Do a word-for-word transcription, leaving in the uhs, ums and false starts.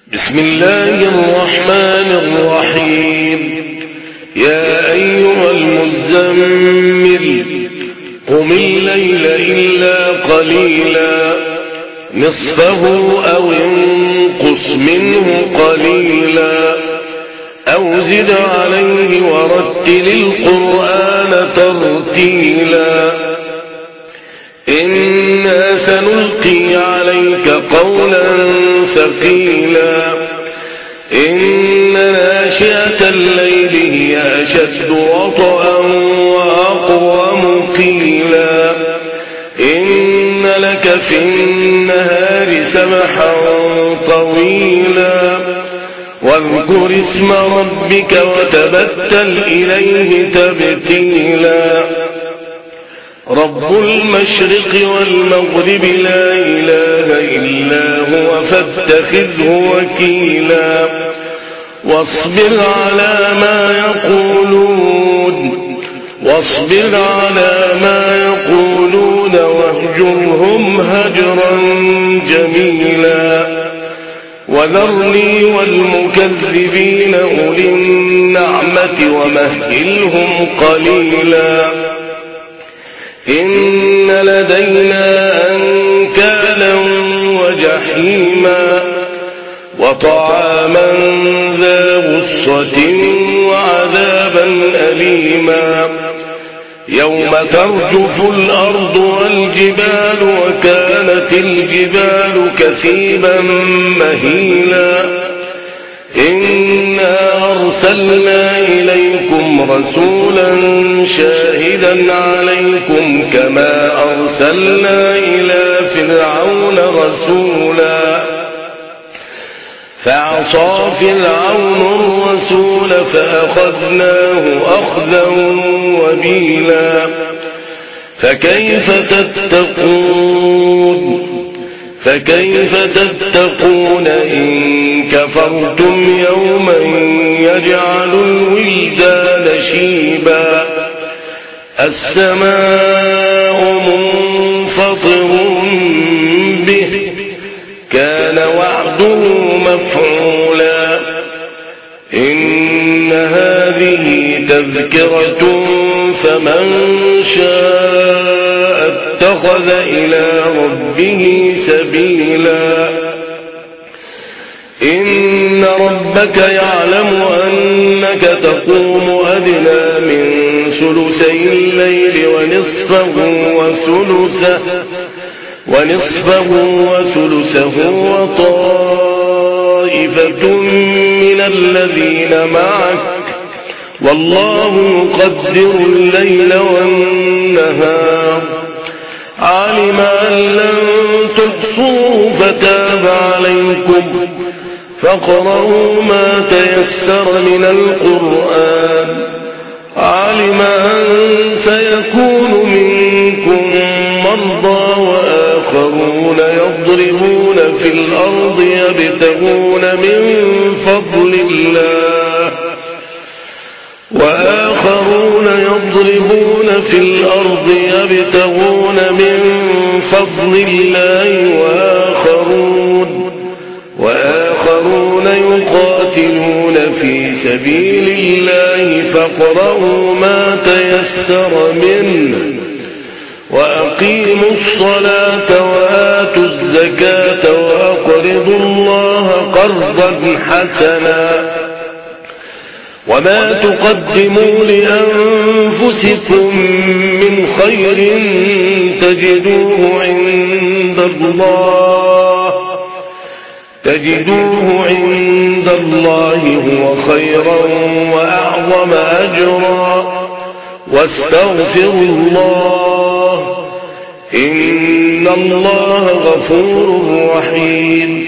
بسم الله الرحمن الرحيم. يا أيها المزمل قم الليل إلا قليلا نصفه أو انقص منه قليلا أو زد عليه ورتل القرآن ترتيلا إنا سنلقي عليك قولا ثقيلا إن ناشئة الليل هي أشد وطئا وأقوم قيلا إن لك في النهار سبحا طويلا واذكر اسم ربك وتبتل إليه تبتيلا رب المشرق والمغرب لا إله إلا هو فاتخذه وكيلا واصبر على ما يقولون واصبر على ما يقولون واهجرهم هجرا جميلا وذرني والمكذبين أولي النعمة ومهلهم قليلا إن لدينا أنكالا وجحيما وطعاما ذا غصة وعذابا أليما يوم ترجف الأرض والجبال وكانت الجبال كثيبا مهيلا إنا أرسلنا إليكم رسولا شاهدا عليكم كما أرسلنا إلى فرعون رسولا فعصى فرعون الرسول فأخذناه أخذا وبيلا فكيف تتقون فكيف تتقون إن كفرتم يوما يجعل الولدان شيبا السماء منفطر به كان وعده مفعولا إن هذه تذكرة فمن شاء اتخذ إلى ربه سبيلا إن ربك يعلم أنك تقوم أدنى من ثلثي الليل ونصفه وثلثه ونصفه وثلثه وطائفة من الذين معك والله يقدر الليل والنهار علم أن لن تحصوا فتاب عليكم فاقرؤوا ما تيسر من القرآن علم أن سيكون منكم مرضى وآخرون يضربون في الأرض يبتغون من فضل الله وآخرون يضربون في الأرض يبتغون من فضل الله وآخرون وآخرون يقاتلون في سبيل الله فاقرؤوا ما تيسر منه وأقيموا الصلاة وآتوا الزكاة وأقرضوا الله قرضا حسنا وما تقدموا لأنفسكم من خير تجدوه عند الله تجدوه عند الله هو خيرا وأعظم أجرا واستغفروا الله إن الله غفور رحيم